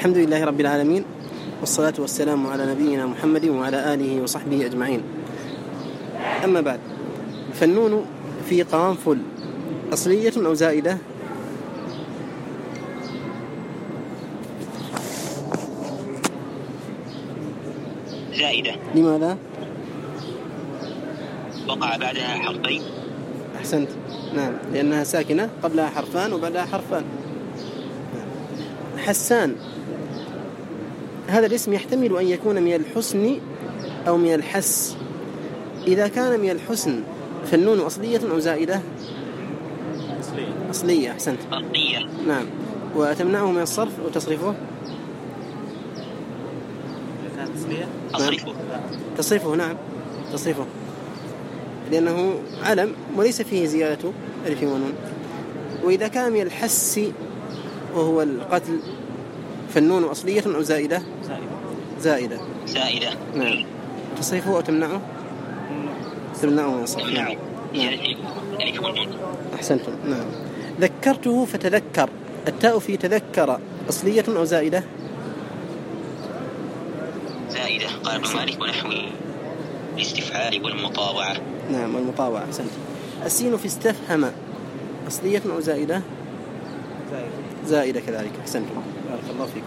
الحمد لله رب العالمين، والصلاة والسلام على نبينا محمد وعلى آله وصحبه أجمعين. أما بعد، فالنون في قرنفل أصلية أو زائدة؟ زائدة. لماذا؟ وقع بعدها حرفين. أحسنت، نعم، لأنها ساكنة، قبلها حرفان وبعدها حرفان. حسان، هذا الاسم يحتمل أن يكون من الحسن أو من الحس. إذا كان من الحسن فالنون أصلية أو زائدة؟ أصلية. أحسنت، أصلية. نعم. وتمنعه من الصرف أو تصريفه؟ تصريفه، نعم، تصريفه، لأنه علم وليس فيه زيادة ألف ونون. وإذا كان من الحس وهو القتل فالنون أصلية أو زائدة؟ زائدة. نعم. تصريفه أو تمنعه؟ تمنعه من الصرف. نعم. أحسنتم، نعم. ذكرته فتذكر، التاء في تذكر أصلية أو زائدة؟ زائدة. قال ابن مالك ونحو الاستفعال والمطاوعة. نعم، والمطاوعة. أحسنت. السين في استفهم أصلية أو زائدة؟ زائدة كذلك. أحسنتم، بارك الله فيكم.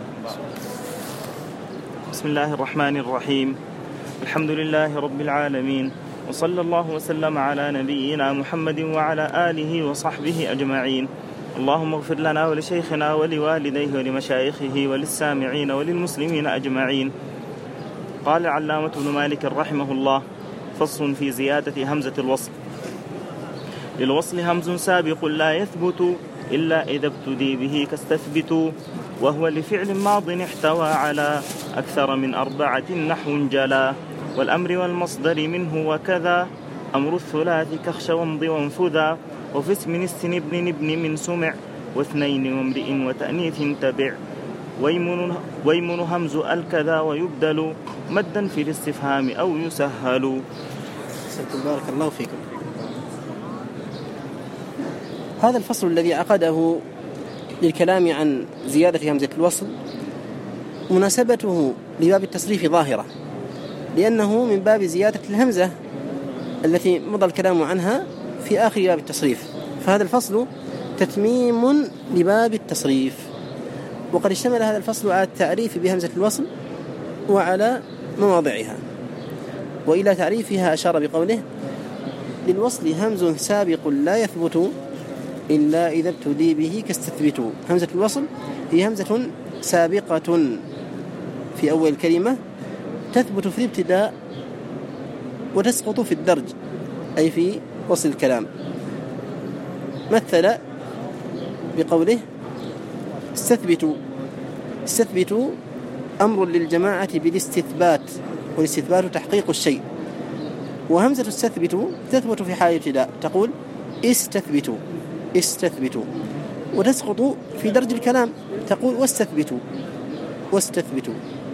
بسم الله الرحمن الرحيم. الحمد لله رب العالمين، وصلى الله وسلم على نبينا محمد وعلى آله وصحبه أجمعين. اللهم اغفر لنا ولشيخنا ولوالديه ولمشايخه وللسامعين وللمسلمين أجمعين. قال العلامة ابن مالك رحمه الله: فصل في زيادة همزة الوصل. للوصل همز سابق لا يثبت إلا إذا ابتدي به كاستثبت، وهو لفعل ماض احتوى على أكثر من 4 نحو جلا، والأمر والمصدر منه وكذا، أمر الثلاث كخش وامض وانفذا، وفي اسم السن ابن من سمع، واثنين وامرئ وتأنيث تبع، ويمن همز الكذا ويبدل مدا في الاستفهام أو يسهل. بارك الله فيكم. هذا الفصل الذي عقده للكلام عن زيادة همزة الوصل مناسبته لباب التصريف ظاهرة، لأنه من باب زيادة الهمزة التي مضى الكلام عنها في آخر باب التصريف، فهذا الفصل تتميم لباب التصريف. وقد اشتمل هذا الفصل على التعريف بهمزة الوصل وعلى مواضعها. وإلى تعريفها أشار بقوله: للوصل همز سابق لا يثبت إلا إذا ابتدي به كاستثبتوا. همزة الوصل هي همزة سابقة في أول الكلمة تثبت في الابتداء وتسقط في الدرج، أي في وصل الكلام. مثل بقوله: استثبتوا أمر للجماعة بالاستثبات، والاستثبات تحقيق الشيء. وهمزة استثبتوا تثبت في حال الابتداء، تقول استثبتوا، وتسقط في درج الكلام، تقول واستثبتوا.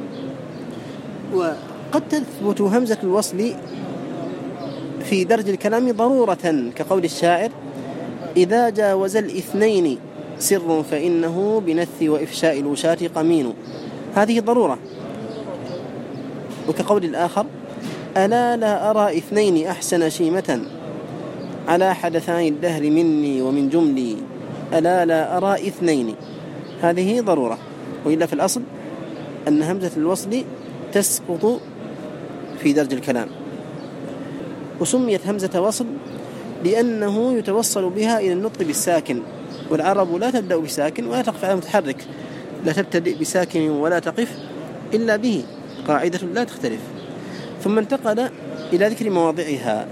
وقد تثبت همزة الوصل في درج الكلام ضرورة، كقول الشاعر: إذا جاوز الاثنين سر فإنه بنث وإفشاء الوشاة قمين. هذه ضرورة. وكقول الآخر: ألا لا أرى 2 أحسن شيمة على حدثان الدهر مني ومن جملي، ألا لا أرى 2. هذه ضرورة. وإلا في الأصل أن همزة الوصل تسقط في درج الكلام. وسميت همزة وصل لأنه يتوصل بها إلى النطق بالساكن، والعرب لا تبدأ بساكن ولا تقف على متحرك، لا تبتدئ بساكن ولا تقف إلا به، قاعدة لا تختلف. ثم انتقل إلى ذكر مواضعها.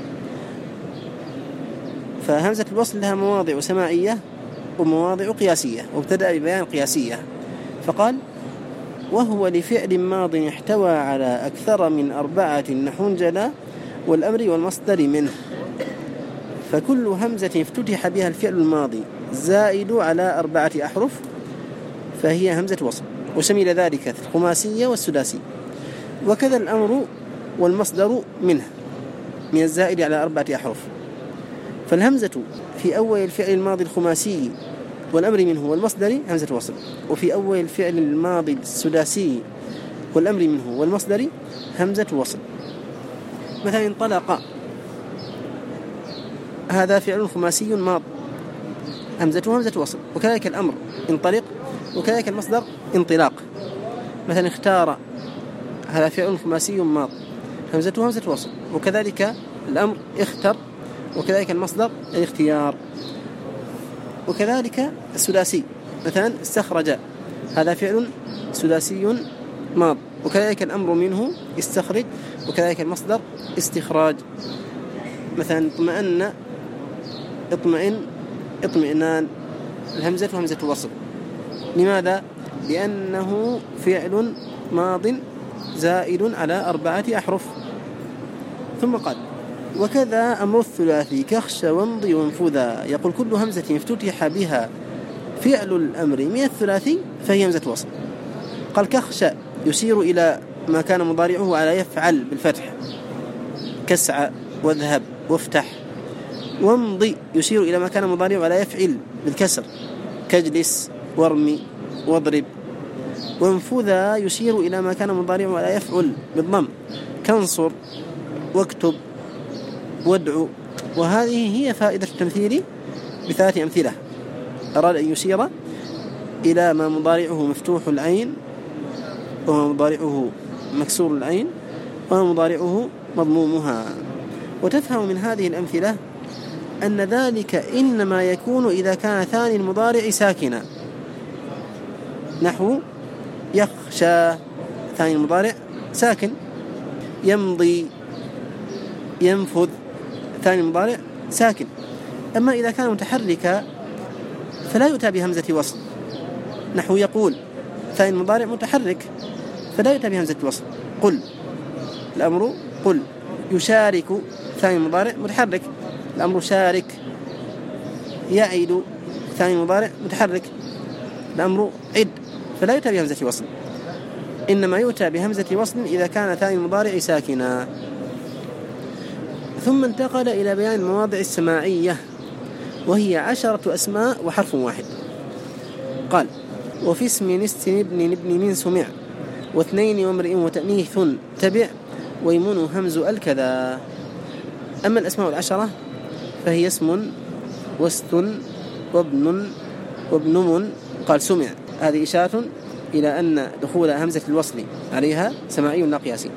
فهمزة الوصل لها مواضع سماعية ومواضع قياسية، وابتدأ ببيان قياسية فقال: وهو لفعل ماض احتوى على أكثر من 4 نحو جلا، والأمر والمصدر منه. فكل همزة افتتح بها الفعل الماضي زائد على 4 أحرف فهي همزة وصل، وشمل ذلك الخماسية والسداسية. وكذا الأمر والمصدر منه من الزائد على 4 أحرف. فالهمزة في أول الفعل الماضي الخماسي والأمر منه والمصدر همزة وصل. وفي أول الفعل الماضي السداسي والأمر منه والمصدر همزة وصل. مثلا انطلق، هذا فعل خماسي ماض همزته همزة وصل. وكذلك الأمر انطلق، وكذلك المصدر انطلاق. مثلا اختار، هذا فعل خماسي ماض همزته همزة وصل. وكذلك الأمر اختر، وكذلك المصدر الاختيار. وكذلك السداسي، مثلا استخرج، هذا فعل سداسي ماض. وكذلك الأمر منه استخرج، وكذلك المصدر استخراج. مثلا اطمئن، اطمئن، اطمئنان، الهمزة همزة وصل. لماذا؟ لأنه فعل ماض زائد على 4 أحرف. ثم قال: وكذا أمر الثلاثي كخش وامضي وانفذا. يقول: كل همزة افتتح بها فعل الأمر من الثلاثي فهي همزة وصل. قال: كخش يشير إلى ما كان مضارعه على يفعل بالفتح، كسع واذهب وافتح. وامضي يشير إلى ما كان مضارعه على يفعل بالكسر، كجلس وارمي واضرب. وانفذا يشير إلى ما كان مضارعه على يفعل بالضم، كانصر واكتب وادعو. وهذه هي فائدة التمثيل ب3 أمثلة. أراد أن يشير إلى ما مضارعه مفتوح العين، وما مضارعه مكسور العين، وما مضارعه مضمومها. وتفهم من هذه الأمثلة أن ذلك إنما يكون إذا كان ثاني المضارع ساكنا، نحو يخشى، ثاني المضارع ساكن. يمضي، ينفذ، ثاني المضارع ساكن. أما إذا كان متحركا فلا يؤتى بهمزة وصل، نحو يقول، ثاني المضارع متحرك فلا يؤتى بهمزة وصل. قل، الأمر قل. يشارك، ثاني المضارع متحرك، الأمر شارك. يعد، ثاني المضارع متحرك، الأمر عد، فلا يؤتى بهمزة وصل. إنما يؤتى بهمزة وصل إذا كان ثاني المضارع ساكنا. ثم انتقل إلى بيان المواضع السماعية، وهي 10 أسماء وحرف واحد. قال: وفي اسم ابن من سمع، واثنين وامرئ وتأنيث تبع، ويمن همز الكذا. أما الأسماء 10 فهي اسم واست وابن وابن. قال: سمع، هذه إشارة إلى أن دخول همزة الوصل عليها سماعي لا قياسي.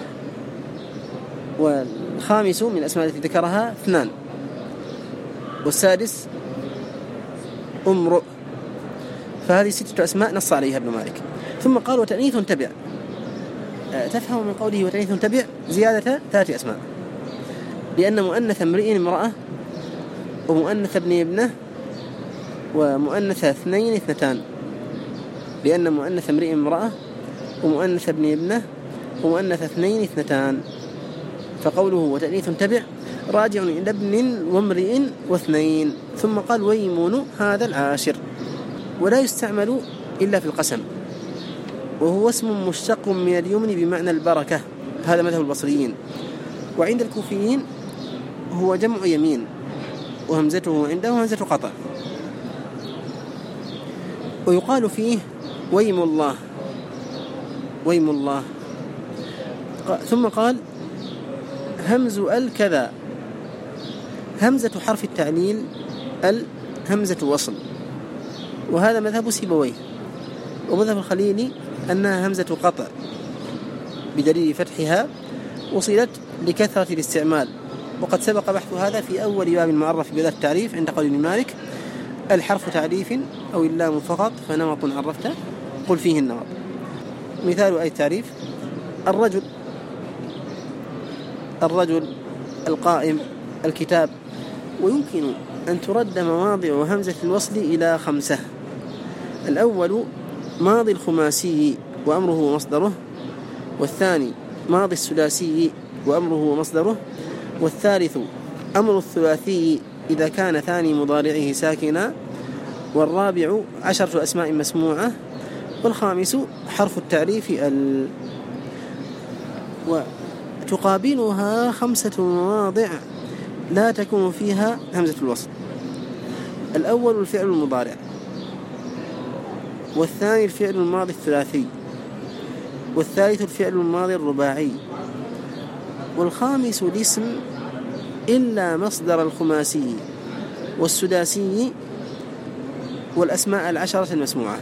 والخامس من الأسماء التي ذكرها 2، والسادس امرؤ. فهذه 6 أسماء نص عليها ابن مالك. ثم قال: وتأنيث تبع. تفهم من قوله وتأنيث تبع زيادة 3 أسماء، لأن مؤنث امرئ امرأة، ومؤنث ابن ابنه، ومؤنث 2 اثنتان. لأن مؤنث امرئ امرأة، ومؤنث ابن ابنه، ومؤنث 2 اثنتان. فقوله وتأنيث تبع راجع إلى ابن وامرئ واثنين. ثم قال: ويمون، هذا العاشر، ولا يستعمل إلا في القسم، وهو اسم مشتق من اليمن بمعنى البركة. هذا مذهب البصريين. وعند الكوفيين هو جمع يمين، وهمزته عنده همزة قطع. ويقال فيه ويم الله، ويم الله. ثم قال: همز الكذا. همزة حرف التعليل همزة وصل، وهذا مذهب سيبويه. ومذهب الخليلي أنها همزة قطع بدليل فتحها وصلت لكثرة الاستعمال. وقد سبق بحث هذا في أول باب المعرف بذات التعريف عند قول ابن مالك: الحرف تعريف أو اللام فقط، فنمط عرفته قل فيه النمط. مثال أي تعريف: الرجل، الرجل، القائم، الكتاب. ويمكن أن ترد مواضع همزة الوصل إلى 5. الأول ماضي الخماسي وأمره مصدره، والثاني ماضي الثلاثي وأمره ومصدره، والثالث أمر الثلاثي إذا كان ثاني مضارعه ساكنا، والرابع 10 أسماء مسموعة، والخامس حرف التعريف وتقابلها 5 مواضع لا تكون فيها همزة الوصل. الأول الفعل المضارع، والثاني الفعل الماضي الثلاثي، والثالث الفعل الماضي الرباعي، والخامس الاسم إلا مصدر الخماسي والسداسي والأسماء العشرة المسموعة.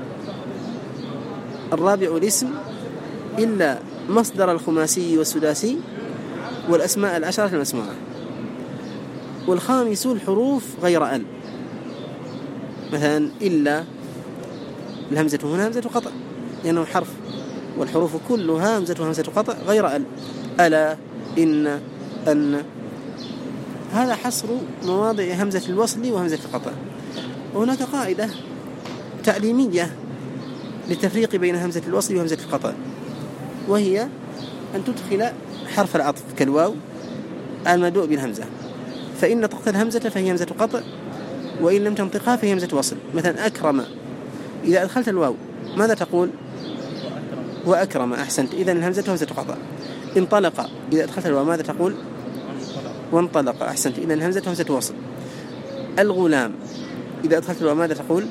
الرابع الاسم إلا مصدر الخماسي والسداسي والأسماء العشرة المسموعة. والخامس الحروف غير ال، مثلا إلا الهمزة هنا همزة قطع لأنه حرف، والحروف كلها همزة قطع غير ال، ألا، إن، أن. هذا حصر مواضع همزة الوصل وهمزة القطع. وهناك قاعدة تعليمية للتفريق بين همزة الوصل وهمزة القطع، وهي أن تدخل حرف العطف كالواو المدوء بالهمزة، فإن نطقت الهمزة فهي همزة قطع، وإن لم تنطقها فهي همزة وصل. مثلا أكرم، إذا أدخلت الواو ماذا تقول؟ وأكرم، أحسنت، إذن الهمزة همزة قطع. انطلق، إذا أدخلت الواو ماذا تقول؟ وانطلق، أحسنت، إذن الهمزة همزة وصل. الغلام، إذا أدخلت الواو ماذا تقول؟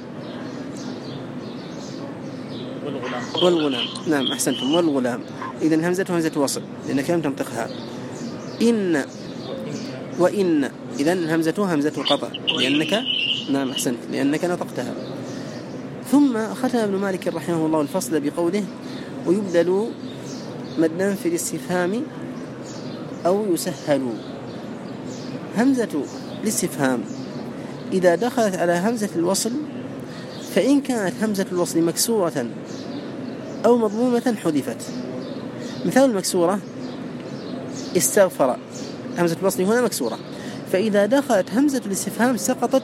والغلام، نعم أحسنتم، والغلام، إذن الهمزة همزة وصل لأنك لم تنطقها. إن وإن، إذن الهمزة همزة قطع لأنك، نعم أحسنت، لأنك نطقتها. ثم ختم ابن مالك رحمه الله الفصل بقوله: ويبدل مدا في الاستفهام أو يسهل. همزة الاستفهام إذا دخلت على همزة الوصل، فإن كانت همزة الوصل مكسورة أو مضمومة حذفت. مثال المكسورة استغفر، همزة الوصل هنا مكسورة، فإذا دخلت همزة الاستفهام سقطت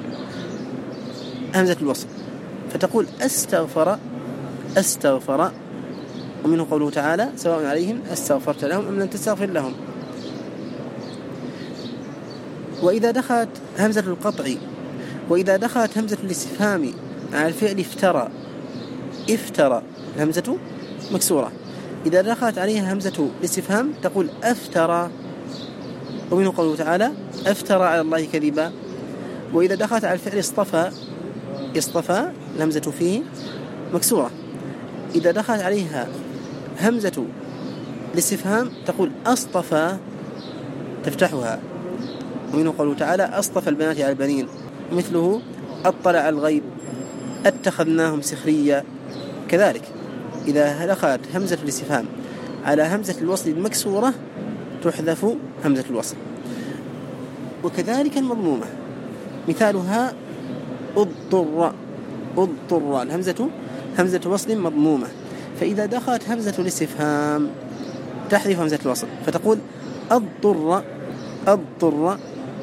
همزة الوصل، فتقول أستغفر، أستغفر. ومنه قوله تعالى: سواء عليهم أستغفرت لهم أم لم تستغفر لهم. وإذا دخلت همزة القطع، وإذا دخلت همزة الاستفهام على الفعل افترى، افترى، الهمزة مكسورة، إذا دخلت عليها همزة الاستفهام تقول أفترى. ومنه قوله تعالى: أفترى على الله كذبا. وإذا دخلت على الفعل اصطفى، اصطفى، الهمزة فيه مكسورة، إذا دخلت عليها همزة الاستفهام تقول أصطفى، تفتحها. ومنه قوله تعالى: أصطفى البنات على البنين. مثله أطلع على الغيب، اتخذناهم سخريا. كذلك إذا دخلت همزة الاستفهام على همزة الوصل المكسورة تحذف همزة الوصل. وكذلك المضمومة، مثالها اضطر، اضطر، الهمزة همزة وصل مضمومة، فإذا دخلت همزة الاستفهام تحذف همزة الوصل فتقول اضطر، اضطر.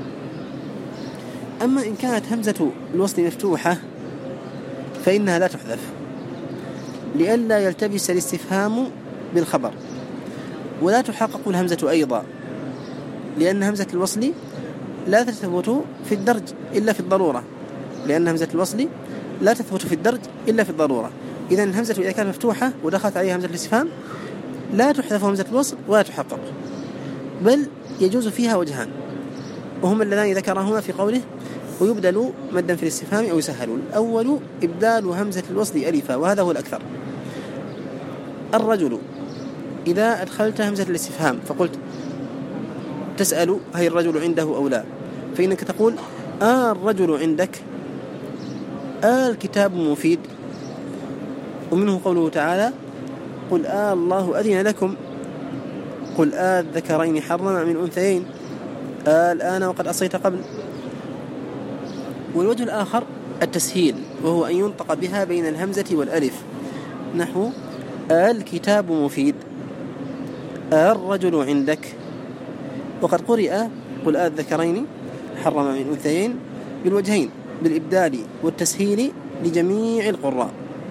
أما إن كانت همزة الوصل مفتوحة فإنها لا تحذف، لئلا يلتبس الاستفهام بالخبر. ولا تحقق الهمزة أيضا، لأن همزة الوصل لا تثبت في الدرج إلا في الضرورة، لأن همزة الوصل لا تثبت في الدرج إلا في الضرورة. إذن الهمزة إذا كانت مفتوحة ودخلت عليها همزة الاستفهام لا تحذف همزة الوصل ولا تحقق، بل يجوز فيها وجهان، وهما اللذان ذكرهما في قوله: ويبدل مدا في الاستفهام أو يسهل. الأول إبدال همزة الوصل ألفا، وهذا هو الأكثر. الرجل، إذا أدخلت همزة الاستفهام فقلت تسأل هل الرجل عنده أو لا، فإنك تقول الرجل عندك، الكتاب مفيد. ومنه قوله تعالى: قل الله أذن لكم، قل الذكرين حرم من أنثيين، الآن وقد أصيت قبل. والوجه الآخر التسهيل، وهو أن ينطق بها بين الهمزة والألف، نحو الكتاب مفيد، الرجل عندك. وقد قرئ قل الذكرين حرم من أنثيين بالوجهين، بالإبدال والتسهيل لجميع القراء.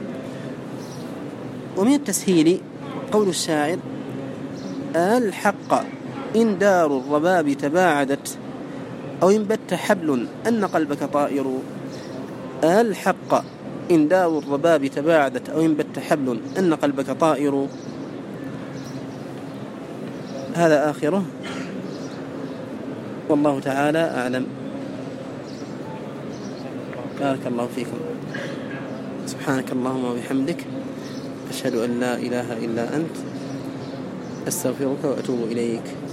ومن التسهيل قول الشاعر: الحق إن دار الرباب تباعدت، أو إن بت حبل أن قلبك طائر. الحق إن دار الرباب تباعدت، أو إن بت حبل أن قلبك طائر. هذا آخره، والله تعالى أعلم. بارك الله فيكم. سبحانك اللهم وبحمدك، أشهد أن لا إله إلا أنت، أستغفرك وأتوب إليك.